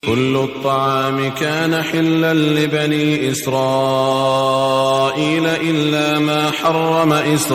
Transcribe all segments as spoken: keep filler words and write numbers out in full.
كل الطعام كان حلا لبني إسرائيل إلا ما حرم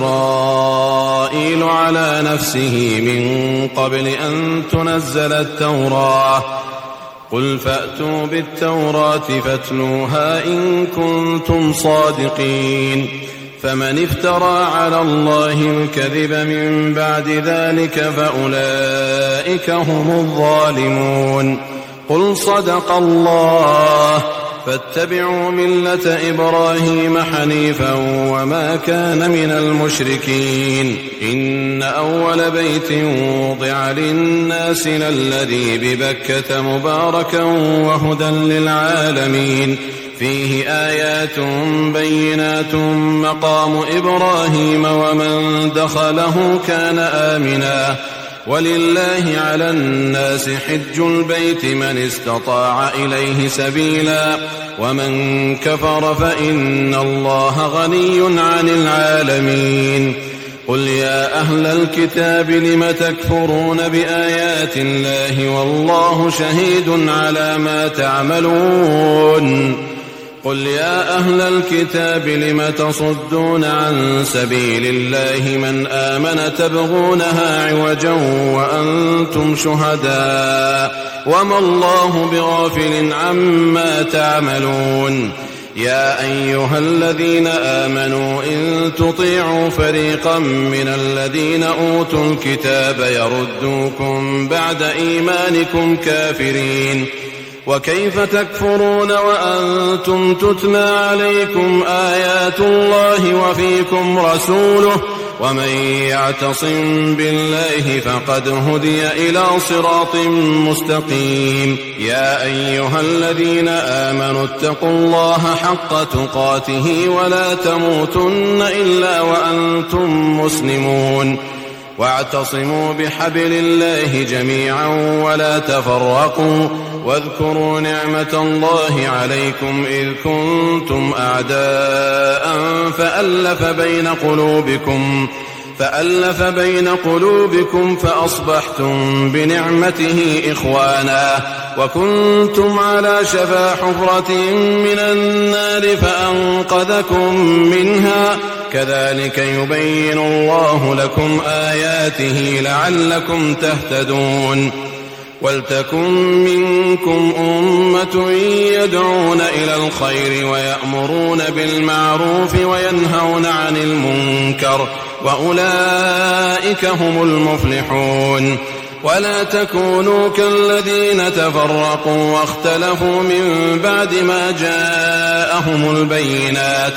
إسرائيل على نفسه من قبل أن تنزل التوراة. قل فأتوا بالتوراة فاتلوها إن كنتم صادقين. فمن افترى على الله الكذب من بعد ذلك فأولئك هم الظالمون. قل صدق الله فاتبعوا ملة إبراهيم حنيفا وما كان من المشركين. إن أول بيت وضع للناس للذي ببكة مباركا وهدى للعالمين. فيه آيات بينات مقام إبراهيم ومن دخله كان آمنا. ولله على الناس حج البيت من استطاع إليه سبيلا ومن كفر فإن الله غني عن العالمين. قل يا أهل الكتاب لم تكفرون بآيات الله والله شهيد على ما تعملون. قل يا أهل الكتاب لم تصدون عن سبيل الله من آمن تبغونها عوجا وأنتم شهداء وما الله بغافل عما تعملون. يا أيها الذين آمنوا إن تطيعوا فريقا من الذين أوتوا الكتاب يردوكم بعد إيمانكم كافرين. وكيف تكفرون وأنتم تتلى عليكم آيات الله وفيكم رسوله ومن يعتصم بالله فقد هدي إلى صراط مستقيم. يا أيها الذين آمنوا اتقوا الله حق تقاته ولا تموتن إلا وأنتم مسلمون. واعتصموا بحبل الله جميعا ولا تفرقوا. واذكروا نعمة الله عليكم إذ كنتم أعداء فألف بين قلوبكم فألف بين قلوبكم فأصبحتم بنعمته إخوانا وكنتم على شفا حفرة من النار فأنقذكم منها. كذلك يبين الله لكم آياته لعلكم تهتدون. ولتكن منكم أمة يدعون إلى الخير ويأمرون بالمعروف وينهون عن المنكر وأولئك هم المفلحون. ولا تكونوا كالذين تفرقوا واختلفوا من بعد ما جاءهم البينات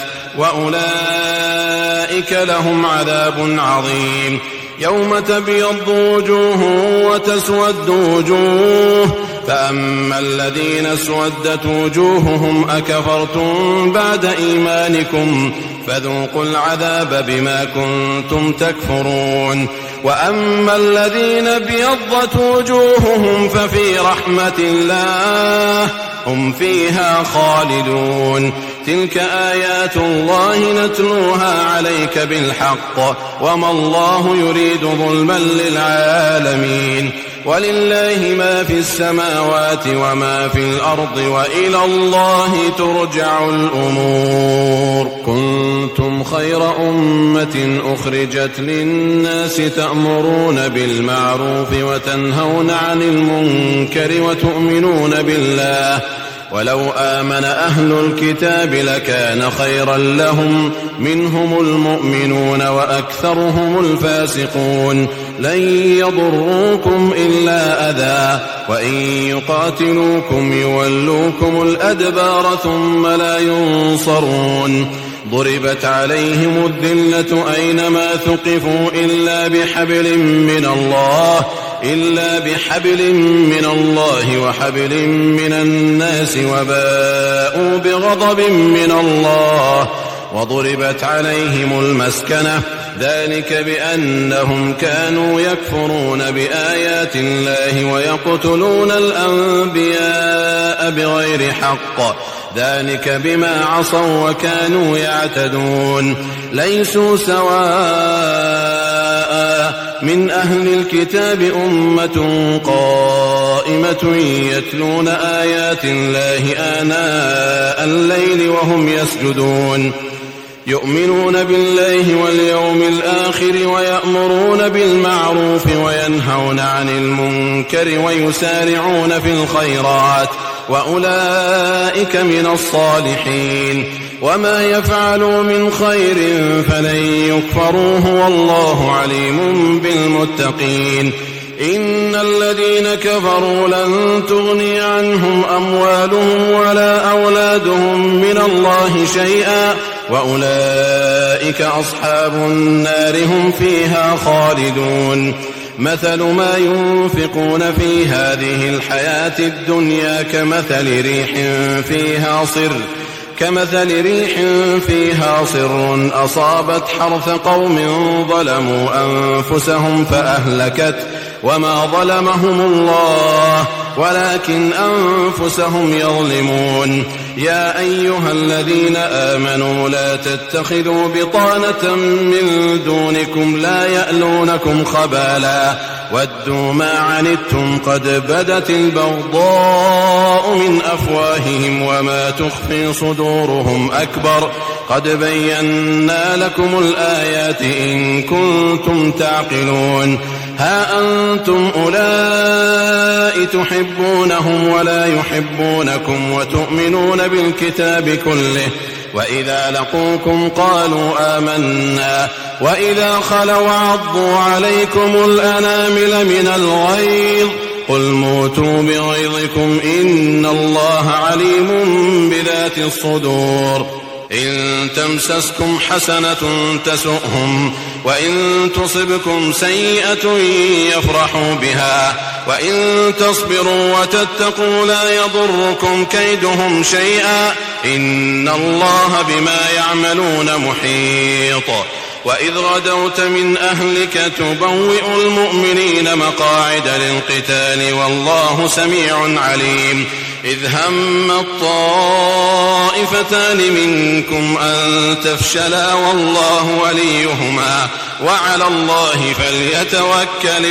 وأولئك لهم عذاب عظيم. يوم تبيض وجوه وتسود وجوه فأما الذين اسودت وجوههم أكفرتم بعد إيمانكم فذوقوا العذاب بما كنتم تكفرون. وأما الذين ابيضت وجوههم ففي رحمة الله هم فيها خالدون. تلك آيات الله نتلوها عليك بالحق وما الله يريد ظلما للعالمين. ولله ما في السماوات وما في الأرض وإلى الله ترجع الأمور. كنتم خير أمة أخرجت للناس تأمرون بالمعروف وتنهون عن المنكر وتؤمنون بالله. ولو آمن أهل الكتاب لكان خيرا لهم منهم المؤمنون وأكثرهم الفاسقون. لن يضروكم إلا أذى وإن يقاتلوكم يولوكم الأدبار ثم لا ينصرون. ضربت عليهم الذلة أينما ثقفوا إلا بحبل من الله إلا بحبل من الله وحبل من الناس وباءوا بغضب من الله. وضربت عليهم المسكنة ذلك بأنهم كانوا يكفرون بآيات الله ويقتلون الأنبياء بغير حق ذلك بما عصوا وكانوا يعتدون. ليسوا سواء من أهل الكتاب أمة قائمة قائمة يتلون آيات الله آناء الليل وهم يسجدون يؤمنون بالله واليوم الآخر ويأمرون بالمعروف وينهون عن المنكر ويسارعون في الخيرات وأولئك من الصالحين وما يفعلوا من خير فلن يكفروه والله عليم بالمتقين إن الذين كفروا لن تغني عنهم أموالهم ولا أولادهم من الله شيئا وأولئك أصحاب النار هم فيها خالدون مثل ما ينفقون في هذه الحياة الدنيا كمثل ريح فيها صر كمثل ريح فيها صر أصابت حرث قوم ظلموا أنفسهم فأهلكت وما ظلمهم الله ولكن أنفسهم يظلمون يا أيها الذين آمنوا لا تتخذوا بطانة من دونكم لا يألونكم خبالا ودوا ما عنتم قد بدت البغضاء من أفواههم وما تخفي صدورهم أكبر قد بينا لكم الآيات إن كنتم تعقلون ها أنتم أولئك تحبونهم ولا يحبونكم وتؤمنون بالكتاب كله وإذا لقوكم قالوا آمنا وإذا خلوا عضوا عليكم الأنامل من الغيظ قل موتوا بغيظكم إن الله عليم بذات الصدور إن تمسسكم حسنة تسؤهم وإن تصبكم سيئة يفرحوا بها وإن تصبروا وتتقوا لا يضركم كيدهم شيئا إن الله بما يعملون محيط وإذ غدوت من أهلك تبوئ المؤمنين مقاعد للقتال والله سميع عليم إذ هم الطائفتان منكم أن تفشلا والله وليهما وعلى الله فليتوكل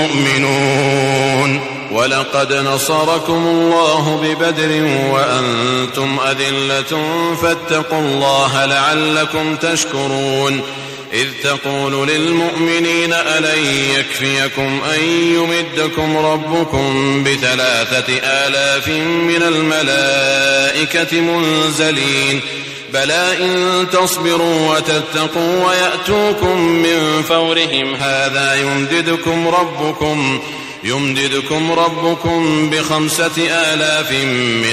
المؤمنون ولقد نصركم الله ببدر وأنتم أذلة فاتقوا الله لعلكم تشكرون إذ تقول للمؤمنين ألن يكفيكم أن يمدكم ربكم بثلاثة آلاف من الملائكة منزلين بلى إن تصبروا وتتقوا ويأتوكم من فورهم هذا يمددكم ربكم يمددكم ربكم بخمسة آلاف من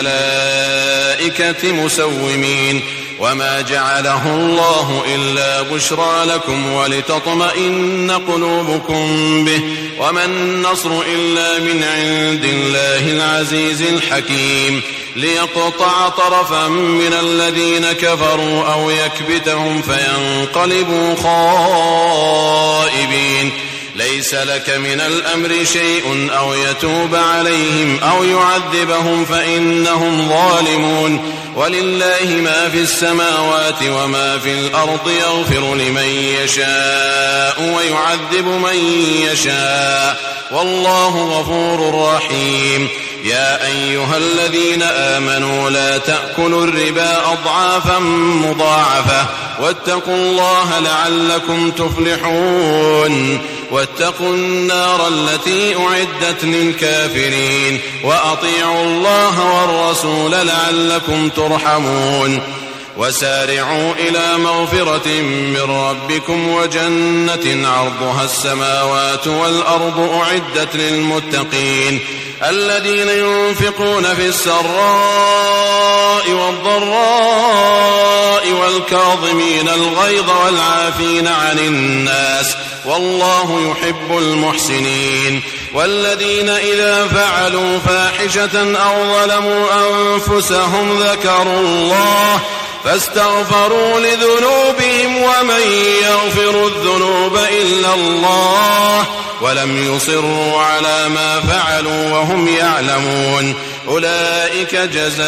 الملائكة مسومين وما جعله الله إلا بشرى لكم ولتطمئن قلوبكم به وما النصر إلا من عند الله العزيز الحكيم ليقطع طرفا من الذين كفروا أو يكبتهم فينقلبوا خائبين ليس لك من الأمر شيء أو يتوب عليهم أو يعذبهم فإنهم ظالمون ولله ما في السماوات وما في الأرض يغفر لمن يشاء ويعذب من يشاء والله غفور رحيم يا أيها الذين آمنوا لا تأكلوا الربا أضعافا مضاعفة واتقوا الله لعلكم تفلحون واتقوا النار التي أعدت للكافرين وأطيعوا الله والرسول لعلكم ترحمون وسارعوا إلى مغفرة من ربكم وجنة عرضها السماوات والأرض أعدت للمتقين الذين ينفقون في السراء والضراء والكاظمين الغيظ والعافين عن الناس والله يحب المحسنين والذين إذا فعلوا فاحشة أو ظلموا أنفسهم ذكروا الله فاستغفروا لذنوبهم ومن يغفر الذنوب إلا الله ولم يصروا على ما فعلوا وهم يعلمون أولئك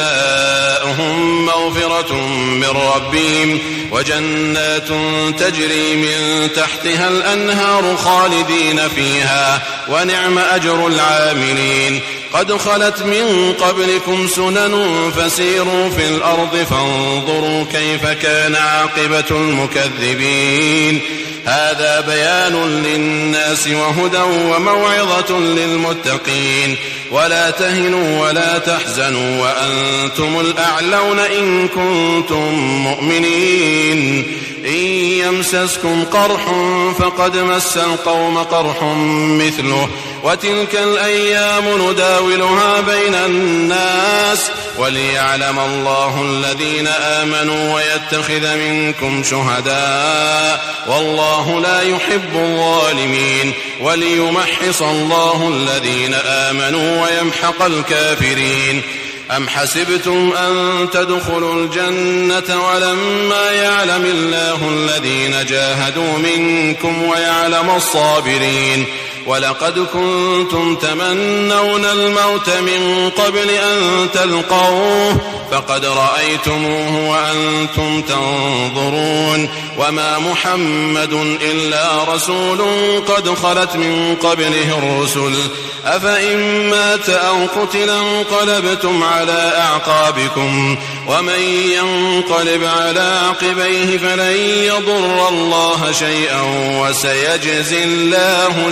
جزاؤهم مغفرة من ربهم وجنات تجري من تحتها الأنهار خالدين فيها ونعم أجر العاملين قد خلت من قبلكم سنن فسيروا في الأرض فانظروا كيف كان عاقبة المكذبين هذا بيان للناس وهدى وموعظة للمتقين ولا تهنوا ولا تحزنوا وأنتم الأعلون إن كنتم مؤمنين إن يمسسكم قرح فقد مس القوم قرح مثله وتلك الأيام نداولها بين الناس وليعلم الله الذين آمنوا ويتخذ منكم شهداء والله لا يحب الظالمين وليمحص الله الذين آمنوا ويمحق الكافرين أم حسبتم أن تدخلوا الجنة ولما يعلم الله الذين جاهدوا منكم ويعلم الصابرين ولقد كنتم تمنون الموت من قبل أن تلقوه فقد رأيتموه وأنتم تنظرون وما محمد إلا رسول قد خلت من قبله الرسل أفإن مات أو قتل انقلبتم على أعقابكم ومن ينقلب على عقبيه فلن يضر الله شيئا وسيجزي الله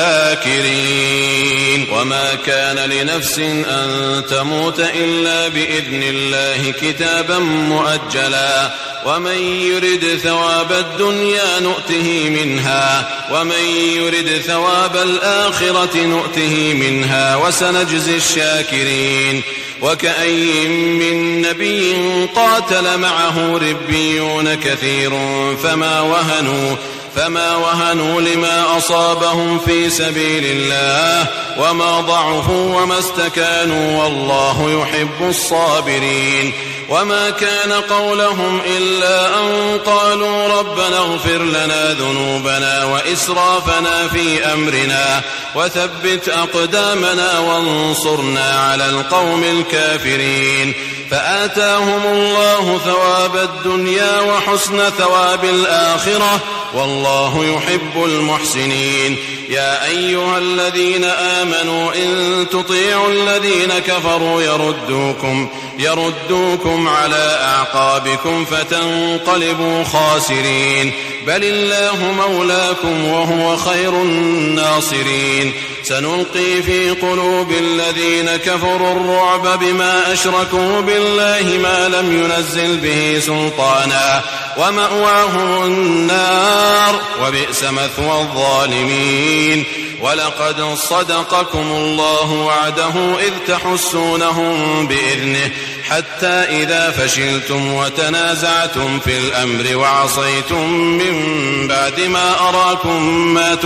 الشاكرين وما كان لنفس أن تموت إلا بإذن الله كتابا مؤجلا ومن يرد ثواب الدنيا نؤته منها ومن يرد ثواب الآخرة نؤته منها وسنجزي الشاكرين وكأي من نبي قاتل معه ربيون كثير فما وهنوا فما وهنوا لما أصابهم في سبيل الله وما ضعفوا وما استكانوا والله يحب الصابرين وما كان قولهم إلا أن قالوا ربنا اغفر لنا ذنوبنا وإسرافنا في أمرنا وثبت أقدامنا وانصرنا على القوم الكافرين فآتاهم الله ثواب الدنيا وحسن ثواب الآخرة والله يحب المحسنين يا أيها الذين آمنوا إن تطيعوا الذين كفروا يردوكم يردوكم على أعقابكم فتنقلبوا خاسرين بل الله مولاكم وهو خير الناصرين سنلقي في قلوب الذين كفروا الرعب بما أشركوا بالله ما لم ينزل به سلطانا ومأواهم النار وبئس مثوى الظالمين ولقد صدقكم الله وعده إذ تحسونهم بإذنه حتى إذا فشلتم وتنازعتم في الأمر وعصيتم من بعد ما أراكم ما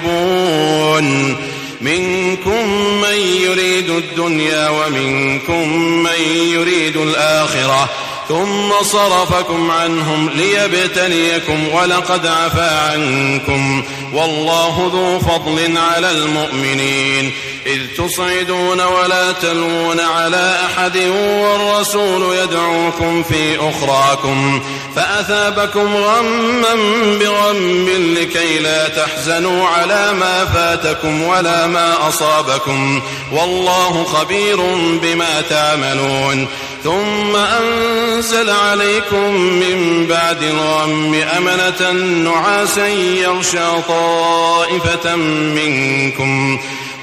تحبون منكم من يريد الدنيا ومنكم من يريد الآخرة ثم صرفكم عنهم ليبتليكم ولقد عفا عنكم والله ذو فضل على المؤمنين إذ تصعدون ولا تلوون على أحد والرسول يدعوكم في أخراكم فأثابكم غما بغم لكي لا تحزنوا على ما فاتكم ولا ما أصابكم والله خبير بما تعملون ثم أنزل عليكم من بعد الغم أمنة نعاسا يغشى طائفة منكم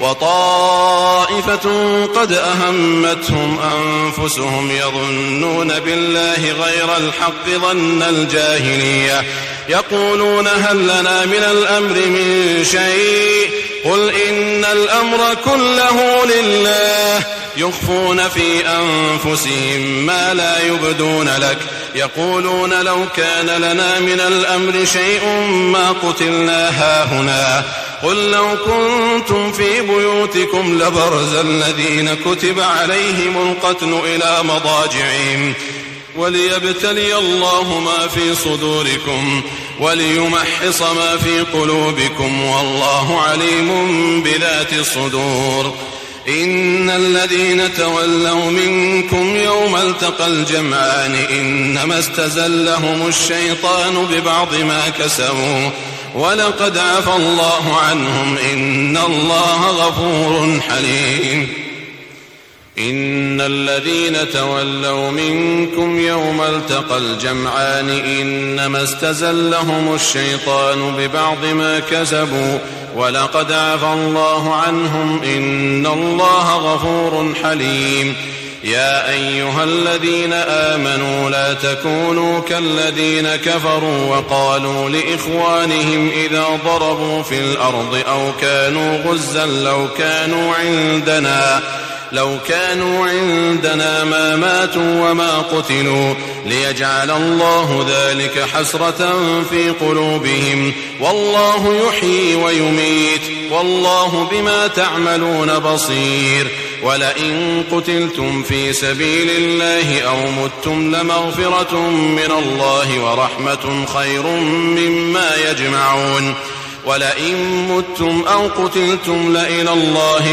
وطائفة قد أهمتهم أنفسهم يظنون بالله غير الحق ظن الجاهلية يقولون هل لنا من الأمر من شيء قل إن الأمر كله لله يخفون في أنفسهم ما لا يبدون لك يقولون لو كان لنا من الأمر شيء ما قتلنا هاهنا قل لو كنتم في بيوتكم لبرز الذين كتب عليهم القتل إلى مضاجعهم وليبتلي الله ما في صدوركم وليمحص ما في قلوبكم والله عليم بذات الصدور إن الذين تولوا منكم يوم التقى الجمعان إنما استزلهم الشيطان ببعض ما كسبوا ولقد عفى الله عنهم إن الله غفور حليم. إن الذين تولوا منكم يوم التقى الجمعان إنما استزلهم الشيطان ببعض ما كسبوا ولقد عفى الله عنهم إن الله غفور حليم. يا أيها الذين آمنوا لا تكونوا كالذين كفروا وقالوا لإخوانهم إذا ضربوا في الأرض أو كانوا غزا لو كانوا عندنا لو كانوا عندنا ما ماتوا وما قتلوا ليجعل الله ذلك حسرة في قلوبهم والله يحيي ويميت والله بما تعملون بصير. ولئن قتلتم في سبيل الله أو متم لمغفرة من الله ورحمة خير مما يجمعون. ولئن متم أو قتلتم لإلى الله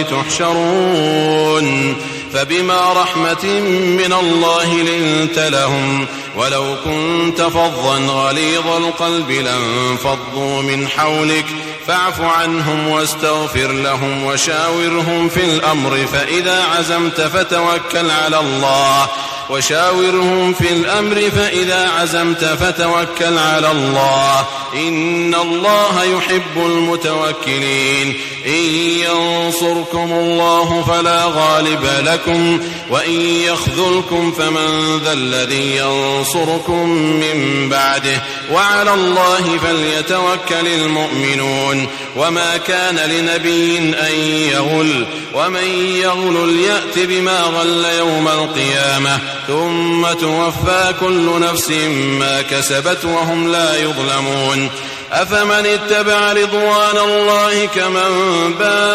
تحشرون. فبما رحمة من الله لنت لهم ولو كنت فظا غليظ القلب لانفضوا من حولك فاعف عنهم واستغفر لهم وشاورهم في الأمر فإذا عزمت فتوكل على الله وشاورهم في الأمر فإذا عزمت فتوكل على الله إن الله يحب المتوكلين. إن ينصركم الله فلا غالب لكم وإن يخذلكم فمن ذا الذي ينصركم من بعده وعلى الله فليتوكل المؤمنون. وما كان لنبي أن يغل ومن يغل يأت بما غل يوم القيامة ثم توفى كل نفس ما كسبت وهم لا يظلمون. أفمن اتبع رضوان الله كمن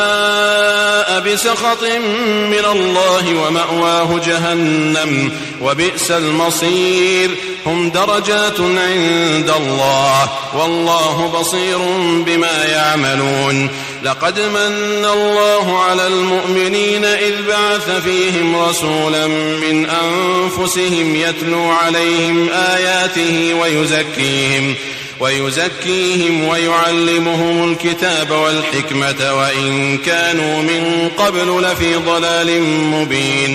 باء بسخط من الله ومأواه جهنم وبئس المصير. هم درجات عند الله والله بصير بما يعملون. لقد من الله على المؤمنين إذ بعث فيهم رسولا من أنفسهم يتلو عليهم آياته ويزكيهم ويزكيهم ويعلمهم الكتاب والحكمة وإن كانوا من قبل لفي ضلال مبين.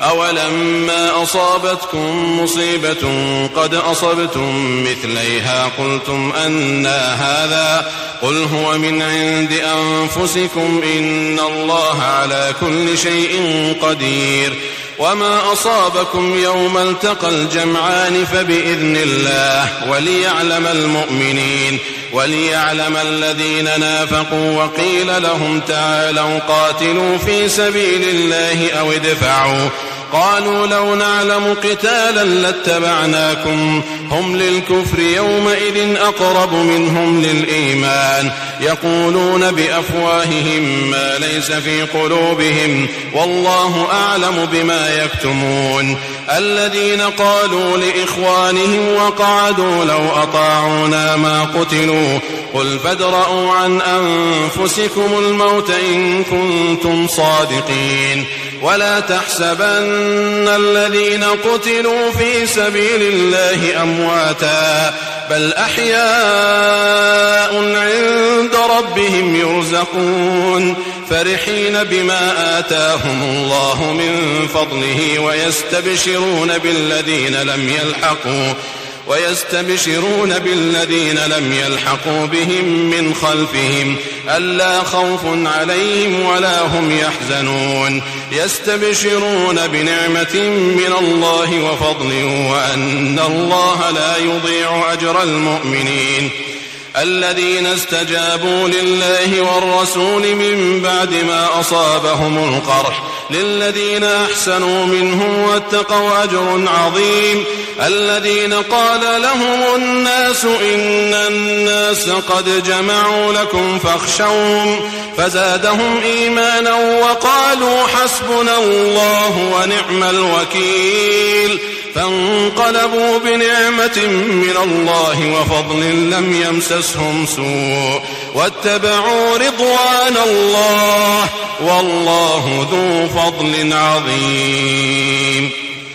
أولما أصابتكم مصيبة قد أصبتم مثليها قلتم أنى هذا قل هو من عند أنفسكم إن الله على كل شيء قدير. وما أصابكم يوم التقى الجمعان فبإذن الله وليعلم المؤمنين وليعلم الذين نافقوا وقيل لهم تعالوا قاتلوا في سبيل الله أو ادفعوا قالوا لو نعلم قتالا لاتبعناكم هم للكفر يومئذ أقرب منهم للإيمان يقولون بأفواههم ما ليس في قلوبهم والله أعلم بما يكتمون. الذين قالوا لإخوانهم وقعدوا لو أطاعونا ما قتلوا قل فادرءوا عن أنفسكم الموت إن كنتم صادقين. ولا تحسبن الذين قتلوا في سبيل الله أمواتا بل أحياء عند ربهم يرزقون فرحين بما آتاهم الله من فضله ويستبشرون بالذين لم يلحقوا ويستبشرون بالذين لم يلحقوا بهم من خلفهم ألا خوف عليهم ولا هم يحزنون يستبشرون بنعمة من الله وفضل وأن الله لا يضيع أجر المؤمنين. الذين استجابوا لله والرسول من بعد ما أصابهم القرح للذين أحسنوا منهم واتقوا أجر عظيم. الذين قال لهم الناس إن الناس قد جمعوا لكم فاخشوهم فزادهم إيمانا وقالوا حسبنا الله ونعم الوكيل. فانقلبوا بنعمة من الله وفضل لم يمسسهم سوء واتبعوا رضوان الله والله ذو فضل عظيم.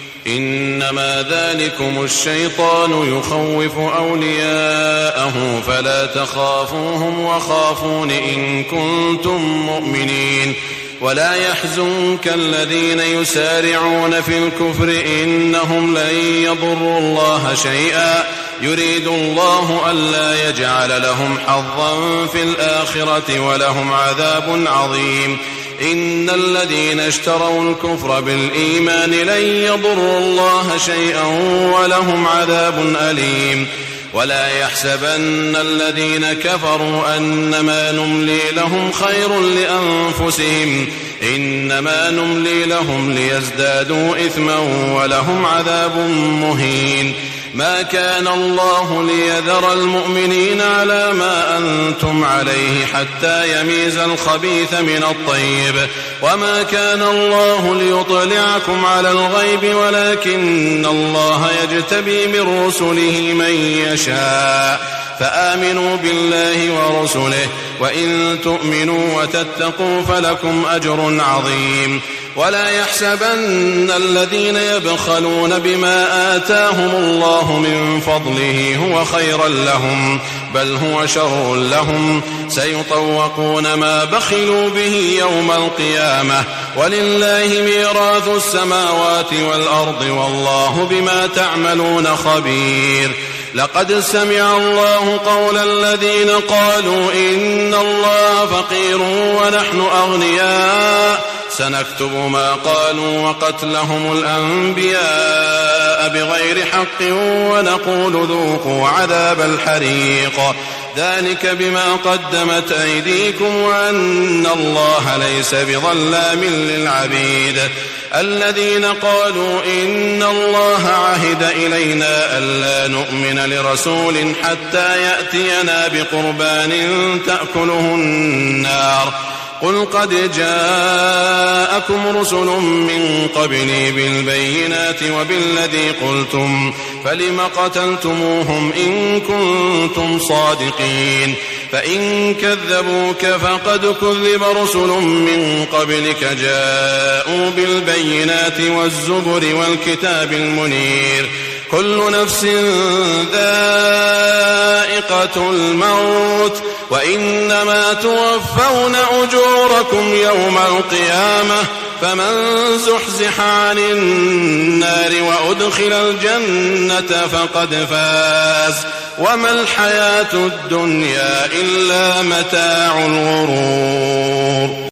إنما ذلكم الشيطان يخوف أولياءه فلا تخافوهم وخافون إن كنتم مؤمنين. ولا يحزنك الذين يسارعون في الكفر إنهم لن يضروا الله شيئا يريد الله ألا يجعل لهم حظا في الآخرة ولهم عذاب عظيم. إن الذين اشتروا الكفر بالإيمان لن يضروا الله شيئا ولهم عذاب أليم. ولا يحسبن الذين كفروا أنما نملي لهم خير لأنفسهم إنما نملي لهم ليزدادوا إثما ولهم عذاب مهين. ما كان الله ليذر المؤمنين على ما أنتم عليه حتى يميز الخبيث من الطيب وما كان الله ليطلعكم على الغيب ولكن الله يجتبي من رسله من يشاء فآمنوا بالله ورسله وإن تؤمنوا وتتقوا فلكم أجر عظيم. ولا يحسبن الذين يبخلون بما آتاهم الله من فضله هو خيرا لهم بل هو شر لهم سيطوقون ما بخلوا به يوم القيامة ولله ميراث السماوات والأرض والله بما تعملون خبير. لقد سمع الله قول الذين قالوا إن الله فقير ونحن أغنياء سنكتب ما قالوا وقتلهم الأنبياء بغير حق ونقول ذوقوا عذاب الحريق ذلك بما قدمت أيديكم وأن الله ليس بظلام للعبيد. الذين قالوا إن الله عهد إلينا ألا نؤمن لرسول حتى يأتينا بقربان تأكله النار قل قد جاءكم رسل من قبلي بالبينات وبالذي قلتم فلم قتلتموهم إن كنتم صادقين. فإن كذبوك فقد كذب رسل من قبلك جاءوا بالبينات والزبر والكتاب المنير كل نفس ذائقة الموت وإنما توفون أجوركم يوم القيامة فمن زحزح عن النار وأدخل الجنة فقد فاز وما الحياة الدنيا إلا متاع الغرور.